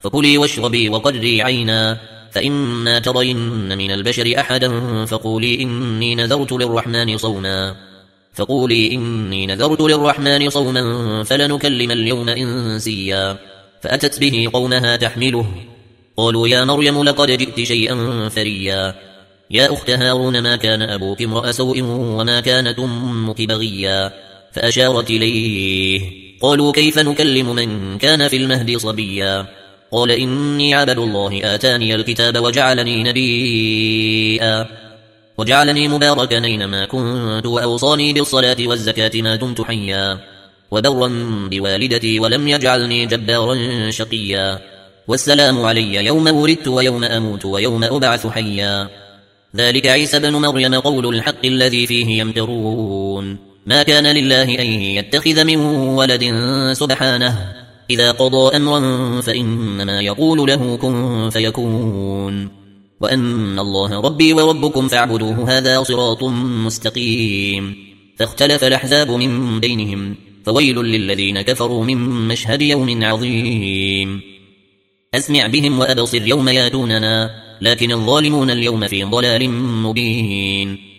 فكلي واشربي وقري عينا، فإما ترين من البشر أحدا فقولي إني نذرت للرحمن صوما فلنكلم اليوم إنسيا. فأتت به قومها تحمله، قالوا يا مريم لقد جئت شيئا فريا. يا أخت هارون ما كان أبوك امرأ سوء وما كانت أمك بغيا. فأشارت إليه، قالوا كيف نكلم من كان في المهد صبيا. قال إني عبد الله آتاني الكتاب وجعلني نبيا وجعلني مباركا أينما كنت وأوصاني بالصلاة والزكاة ما دمت حيا وبرا بوالدتي ولم يجعلني جبارا شقيا. والسلام علي يوم ولدت ويوم أموت ويوم أبعث حيا. ذلك عيسى بن مريم قول الحق الذي فيه يمترون. ما كان لله أن يتخذ من ولد سبحانه، إذا قضى أمرا فإنما يقول له كن فيكون. وأن الله ربي وربكم فاعبدوه هذا صراط مستقيم. فاختلف الأحزاب من بينهم، فويل للذين كفروا من مشهد يوم عظيم. أسمع بهم وأبصر يوم ياتوننا، لكن الظالمون اليوم في ضلال مبين.